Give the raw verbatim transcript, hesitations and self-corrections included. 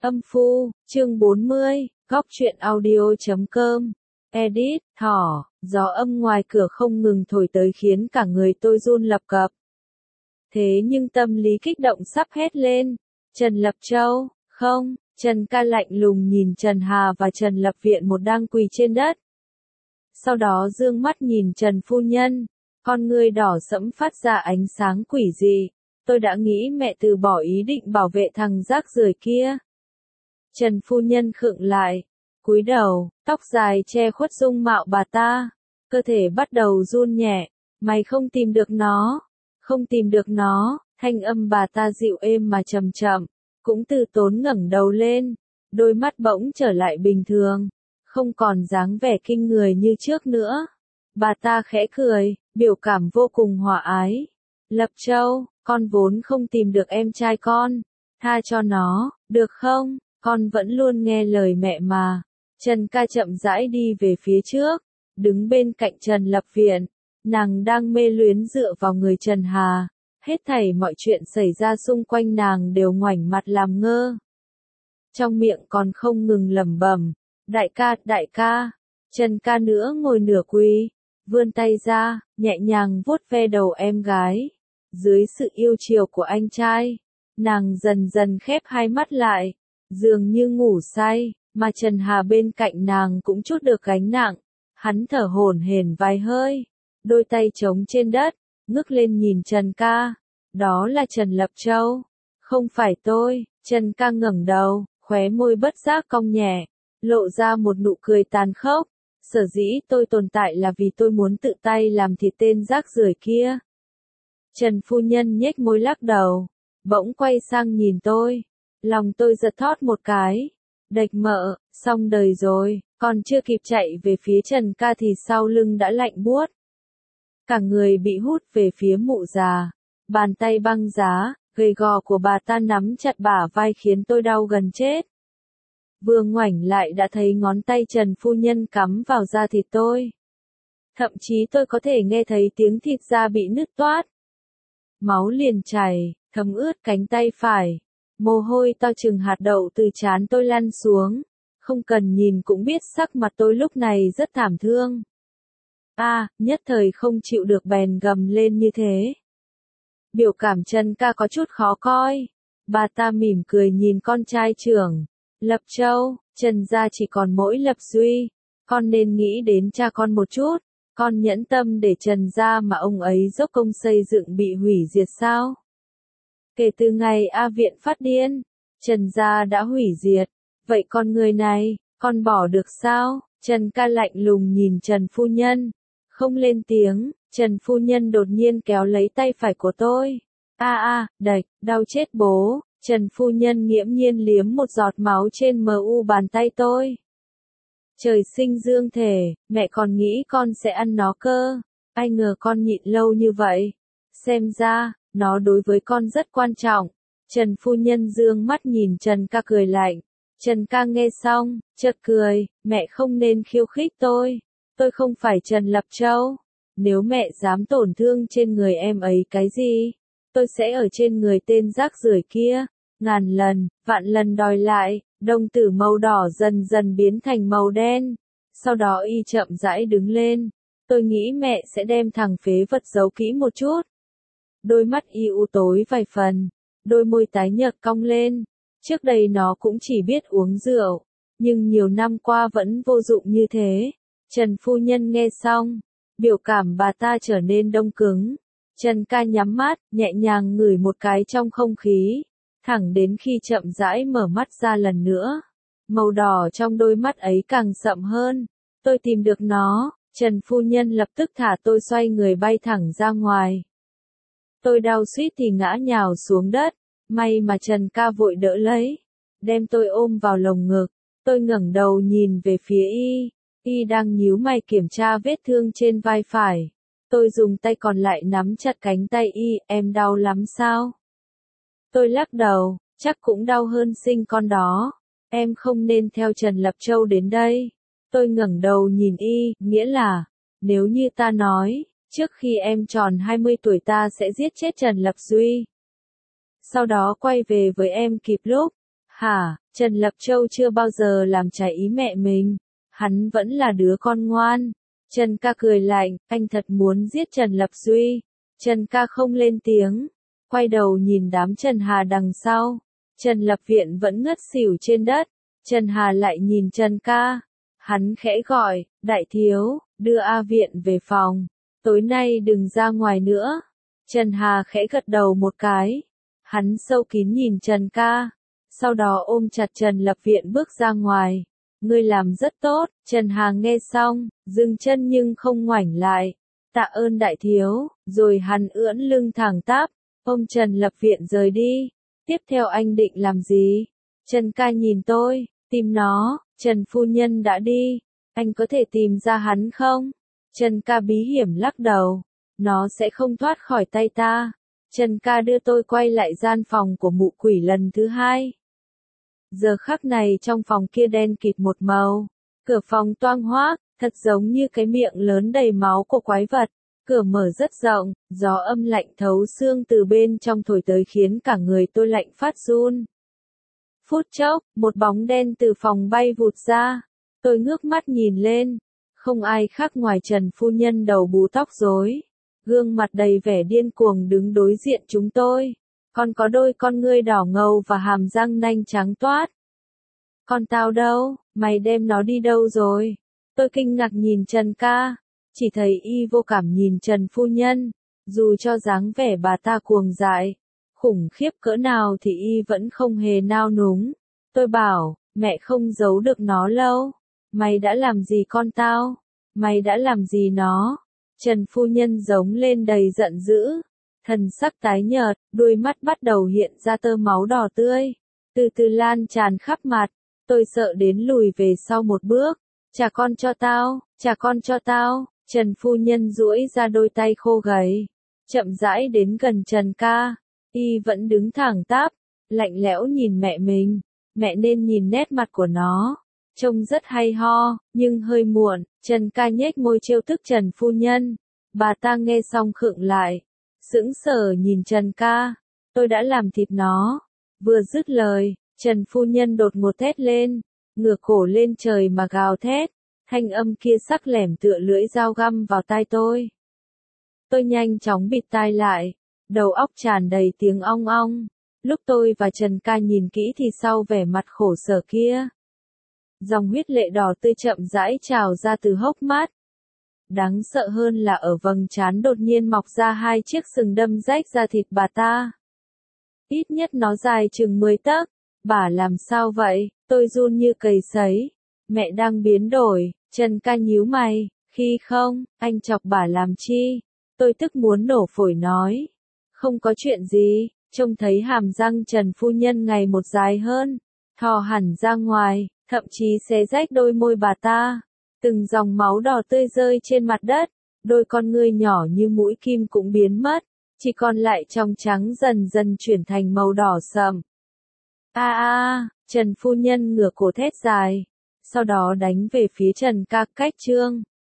Âm phu, chương bốn mươi, góc truyện audio.com. Edit, thỏ, gió âm ngoài cửa không ngừng thổi tới khiến cả người tôi run lập cập. Thế nhưng tâm lý kích động sắp hét lên. Trần Lập Châu, không, Trần ca lạnh lùng nhìn Trần Hà và Trần Lập Viện một đang quỳ trên đất. Sau đó dương mắt nhìn Trần phu nhân, con ngươi đỏ sẫm phát ra ánh sáng quỷ dị. Tôi đã nghĩ mẹ từ bỏ ý định bảo vệ thằng rác rưởi kia. Trần phu nhân khựng lại, cúi đầu, tóc dài che khuất dung mạo bà ta, cơ thể bắt đầu run nhẹ. Mày không tìm được nó, không tìm được nó, thanh âm bà ta dịu êm mà trầm chậm, cũng từ tốn ngẩng đầu lên, đôi mắt bỗng trở lại bình thường, không còn dáng vẻ kinh người như trước nữa. Bà ta khẽ cười, biểu cảm vô cùng hòa ái. Lập Châu, con vốn không tìm được em trai con, tha cho nó, được không? Con vẫn luôn nghe lời mẹ mà. Trần ca chậm rãi đi về phía trước, đứng bên cạnh Trần Lập Viện. Nàng đang mê luyến dựa vào người Trần Hà. Hết thảy mọi chuyện xảy ra xung quanh nàng đều ngoảnh mặt làm ngơ. Trong miệng còn không ngừng lẩm bẩm, đại ca, đại ca. Trần ca nữa ngồi nửa quỳ, vươn tay ra, nhẹ nhàng vuốt ve đầu em gái. Dưới sự yêu chiều của anh trai, nàng dần dần khép hai mắt lại, dường như ngủ say, mà Trần Hà bên cạnh nàng cũng chút được gánh nặng. Hắn thở hổn hển vài hơi, đôi tay trống trên đất, ngước lên nhìn Trần ca. Đó là Trần Lập Châu, không phải tôi. Trần ca ngẩng đầu, khóe môi bất giác cong nhẹ, lộ ra một nụ cười tàn khốc. Sở dĩ tôi tồn tại là vì tôi muốn tự tay làm thịt tên rác rưởi kia. Trần phu nhân nhếch môi lắc đầu, bỗng quay sang nhìn tôi. Lòng tôi giật thót một cái. Đạch mợ, xong đời rồi, còn chưa kịp chạy về phía Trần ca thì sau lưng đã lạnh buốt. Cả người bị hút về phía mụ già. Bàn tay băng giá, gầy gò của bà ta nắm chặt bả vai khiến tôi đau gần chết. Vừa ngoảnh lại đã thấy ngón tay Trần phu nhân cắm vào da thịt tôi. Thậm chí tôi có thể nghe thấy tiếng thịt da bị nứt toát. Máu liền chảy, thấm ướt cánh tay phải. Mồ hôi to chừng hạt đậu từ trán tôi lăn xuống. Không cần nhìn cũng biết sắc mặt tôi lúc này rất thảm thương. A, à, nhất thời không chịu được bèn gầm lên như thế. Biểu cảm Trần ca có chút khó coi. Bà ta mỉm cười nhìn con trai trưởng. Lập Châu, Trần gia chỉ còn mỗi Lập Duy. Con nên nghĩ đến cha con một chút. Con nhẫn tâm để Trần gia mà ông ấy dốc công xây dựng bị hủy diệt sao? Kể từ ngày A Viện phát điên, Trần gia đã hủy diệt. Vậy con người này, con bỏ được sao? Trần ca lạnh lùng nhìn Trần phu nhân. Không lên tiếng, Trần phu nhân đột nhiên kéo lấy tay phải của tôi. A a, đạch, đau chết bố. Trần phu nhân nghiễm nhiên liếm một giọt máu trên mờ u bàn tay tôi. Trời sinh dương thể, mẹ còn nghĩ con sẽ ăn nó cơ. Ai ngờ con nhịn lâu như vậy. Xem ra, nó đối với con rất quan trọng. Trần phu nhân dương mắt nhìn Trần ca cười lạnh. Trần ca nghe xong, chợt cười, mẹ không nên khiêu khích tôi. Tôi không phải Trần Lập Châu. Nếu mẹ dám tổn thương trên người em ấy cái gì, tôi sẽ ở trên người tên rác rưởi kia. Ngàn lần, vạn lần đòi lại. Đồng tử màu đỏ dần dần biến thành màu đen. Sau đó y chậm rãi đứng lên. Tôi nghĩ mẹ sẽ đem thằng phế vật giấu kỹ một chút. Đôi mắt y u tối vài phần. Đôi môi tái nhợt cong lên. Trước đây nó cũng chỉ biết uống rượu. Nhưng nhiều năm qua vẫn vô dụng như thế. Trần phu nhân nghe xong. Biểu cảm bà ta trở nên đông cứng. Trần ca nhắm mắt, nhẹ nhàng ngửi một cái trong không khí. Thẳng đến khi chậm rãi mở mắt ra lần nữa. Màu đỏ trong đôi mắt ấy càng sậm hơn. Tôi tìm được nó. Trần phu nhân lập tức thả tôi xoay người bay thẳng ra ngoài. Tôi đau suýt thì ngã nhào xuống đất. May mà Trần ca vội đỡ lấy. Đem tôi ôm vào lồng ngực. Tôi ngẩng đầu nhìn về phía y. Y đang nhíu mày kiểm tra vết thương trên vai phải. Tôi dùng tay còn lại nắm chặt cánh tay y. Em đau lắm sao? Tôi lắc đầu, chắc cũng đau hơn sinh con đó. Em không nên theo Trần Lập Châu đến đây. Tôi ngẩng đầu nhìn y, nghĩa là, nếu như ta nói, trước khi em tròn hai mươi tuổi ta sẽ giết chết Trần Lập Duy. Sau đó quay về với em kịp lúc. Hả, Trần Lập Châu chưa bao giờ làm trái ý mẹ mình. Hắn vẫn là đứa con ngoan. Trần ca cười lạnh, anh thật muốn giết Trần Lập Duy. Trần ca không lên tiếng. Quay đầu nhìn đám Trần Hà đằng sau. Trần Lập Viện vẫn ngất xỉu trên đất. Trần Hà lại nhìn Trần ca. Hắn khẽ gọi, đại thiếu, đưa A Viện về phòng. Tối nay đừng ra ngoài nữa. Trần Hà khẽ gật đầu một cái. Hắn sâu kín nhìn Trần ca. Sau đó ôm chặt Trần Lập Viện bước ra ngoài. Ngươi làm rất tốt. Trần Hà nghe xong, dừng chân nhưng không ngoảnh lại. Tạ ơn đại thiếu. Rồi hắn ưỡn lưng thẳng tắp, ôm Trần Lập Viện rời đi. Tiếp theo anh định làm gì? Trần ca nhìn tôi, tìm nó. Trần phu nhân đã đi. Anh có thể tìm ra hắn không? Trần ca bí hiểm lắc đầu. Nó sẽ không thoát khỏi tay ta. Trần ca đưa tôi quay lại gian phòng của mụ quỷ lần thứ hai. Giờ khắc này trong phòng kia đen kịt một màu. Cửa phòng toang hoác, thật giống như cái miệng lớn đầy máu của quái vật. Cửa mở rất rộng, gió âm lạnh thấu xương từ bên trong thổi tới khiến cả người tôi lạnh phát run. Phút chốc, một bóng đen từ phòng bay vụt ra. Tôi ngước mắt nhìn lên. Không ai khác ngoài Trần phu nhân đầu bù tóc rối. Gương mặt đầy vẻ điên cuồng đứng đối diện chúng tôi. Còn có đôi con ngươi đỏ ngầu và hàm răng nanh trắng toát. Con tao đâu, mày đem nó đi đâu rồi? Tôi kinh ngạc nhìn Trần ca. Chỉ thấy y vô cảm nhìn Trần phu nhân. Dù cho dáng vẻ bà ta cuồng dại, khủng khiếp cỡ nào thì y vẫn không hề nao núng. Tôi bảo, mẹ không giấu được nó lâu. Mày đã làm gì con tao? Mày đã làm gì nó? Trần phu nhân giống lên đầy giận dữ. Thần sắc tái nhợt, đôi mắt bắt đầu hiện ra tơ máu đỏ tươi. Từ từ lan tràn khắp mặt. Tôi sợ đến lùi về sau một bước. Trả con cho tao, trả con cho tao. Trần phu nhân duỗi ra đôi tay khô gầy. Chậm rãi đến gần Trần ca. Y vẫn đứng thẳng tắp. Lạnh lẽo nhìn mẹ mình. Mẹ nên nhìn nét mặt của nó. Trông rất hay ho, nhưng hơi muộn. Trần ca nhếch môi trêu tức Trần phu nhân. Bà ta nghe xong khựng lại. Sững sờ nhìn Trần ca. Tôi đã làm thịt nó. Vừa dứt lời, Trần phu nhân đột ngột thét lên. Ngửa cổ lên trời mà gào thét. Thanh âm kia sắc lẻm tựa lưỡi dao găm vào tai tôi. Tôi nhanh chóng bịt tai lại. Đầu óc tràn đầy tiếng ong ong. Lúc tôi và Trần ca nhìn kỹ thì sau vẻ mặt khổ sở kia, dòng huyết lệ đỏ tươi chậm rãi trào ra từ hốc mắt. Đáng sợ hơn là ở vầng trán đột nhiên mọc ra hai chiếc sừng đâm rách da thịt bà ta. Ít nhất nó dài chừng mười tấc. Bà làm sao vậy? Tôi run như cầy sấy. Mẹ đang biến đổi. Trần ca nhíu mày. Khi không, anh chọc bà làm chi? Tôi tức muốn nổ phổi nói. Không có chuyện gì. Trông thấy hàm răng Trần phu nhân ngày một dài hơn. Thò hẳn ra ngoài. Thậm chí xé rách đôi môi bà ta. Từng dòng máu đỏ tươi rơi trên mặt đất. Đôi con ngươi nhỏ như mũi kim cũng biến mất. Chỉ còn lại trong trắng dần dần chuyển thành màu đỏ sậm. A a, Trần phu nhân ngửa cổ thét dài. Sau đó đánh về phía Trần ca cách trương.